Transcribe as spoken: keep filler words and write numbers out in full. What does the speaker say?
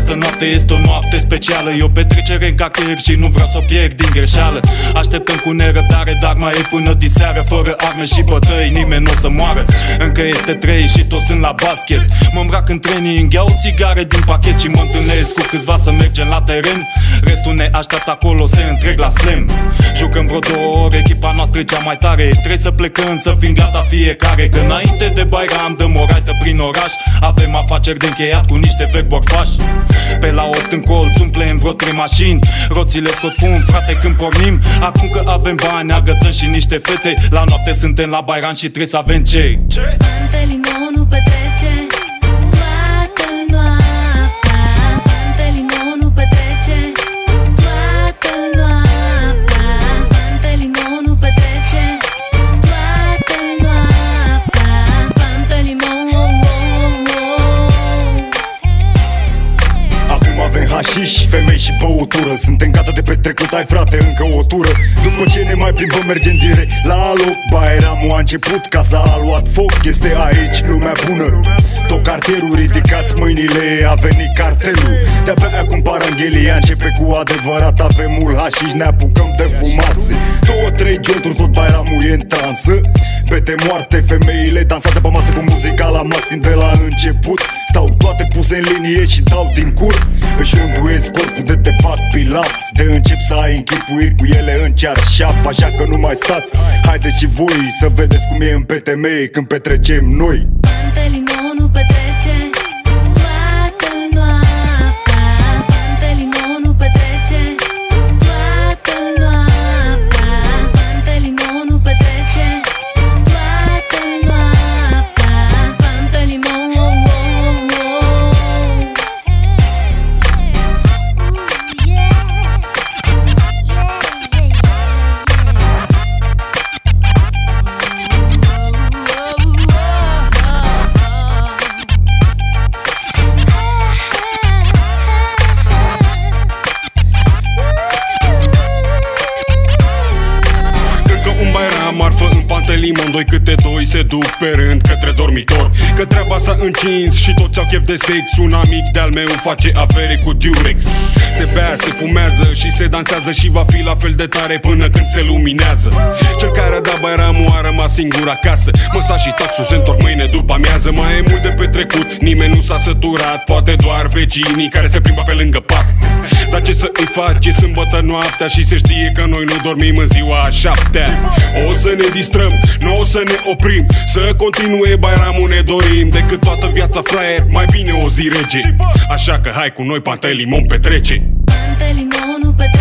Această noapte este o noapte specială, e o petrecere în cartier și nu vreau să o pierd din greșeală. Așteptăm cu nerăbdare, dar mai e până diseară. Fără arme și bătăi, nimeni nu o să moară. Încă este trei și toți sunt la basket. Mă îmbrac în training, iau țigare din pachet și mă întâlnesc cu câțiva să mergem la teren. Restul ne așteaptă acolo, se întreg la slam. Jucăm vreo două ore, echipa noastră e cea mai tare. Trebuie să plecăm, să fim gata fiecare, că înainte de Bairam dăm o raită prin oraș. Avem afaceri de încheiat cu niște vechi borfași. Pe la opt în colț umplem vreo trei mașini. Roțile scot fum, frate, când pornim. Acum că avem bani, agățăm și niște fete. La noapte suntem la Bairam și trebuie să avem ce? Pantelimonul petrece toată noaptea. Pantelimonul petrece toată noaptea. Pantelimonul petrece toată noaptea. Pantelimon. Acum avem hașiș, femei și băutură. Suntem gata de petrecut, ai frate, încă o tură. După ce ne mai plimbăm, mergem direct la loc. Bairamul a început, casa a luat foc. Este aici lumea bună, tot cartierul, ridicați mâinile, a venit cartelul. De-abia acum paranghelia începe cu adevărat. Avem mult hașiș, ne apucăm de fumați. Două, trei jointuri, tot Bairamul e în transă. Bete moarte, femeile dansează pe masă cu muzica la maxim de la început. Stau toate puse în linie și dau din cur. Își rânduiesc corpul de te fac pilaf. De încep să ai închipuiri cu ele în cearșaf. Așa că nu mai stați, haideți și voi să vedeți cum e în P T M când petrecem noi. Pantelimonul petrece toată noaptea. Pantelimonul petrece toată noaptea. Pantelimonul petrece toată noaptea. Pantelimon. Marfă în Pantelimon, doi câte doi se duc pe rând către dormitor. Că treaba s-a încins și toți au chef de sex. Un amic de-al meu face afere cu Durex. Se bea, se fumează și se dansează și va fi la fel de tare până când se luminează. Cel care a dat Bairamul a rămas singur acasă. Măsa și taxul se întorc mâine după amiază. Mai e mult de petrecut, nimeni nu s-a săturat. Poate doar vecinii care se plimbă pe lângă pat. Dar ce să îi faci, e sâmbătă noaptea și se știe că noi nu dormim în ziua a șaptea. O să ne distrăm, nu o să ne oprim. Să continue Bairamul ne dorim. Decât toată viața fraier, mai bine o zi rege. Așa că hai cu noi Pantelimon petrece. Pantelimonul petrece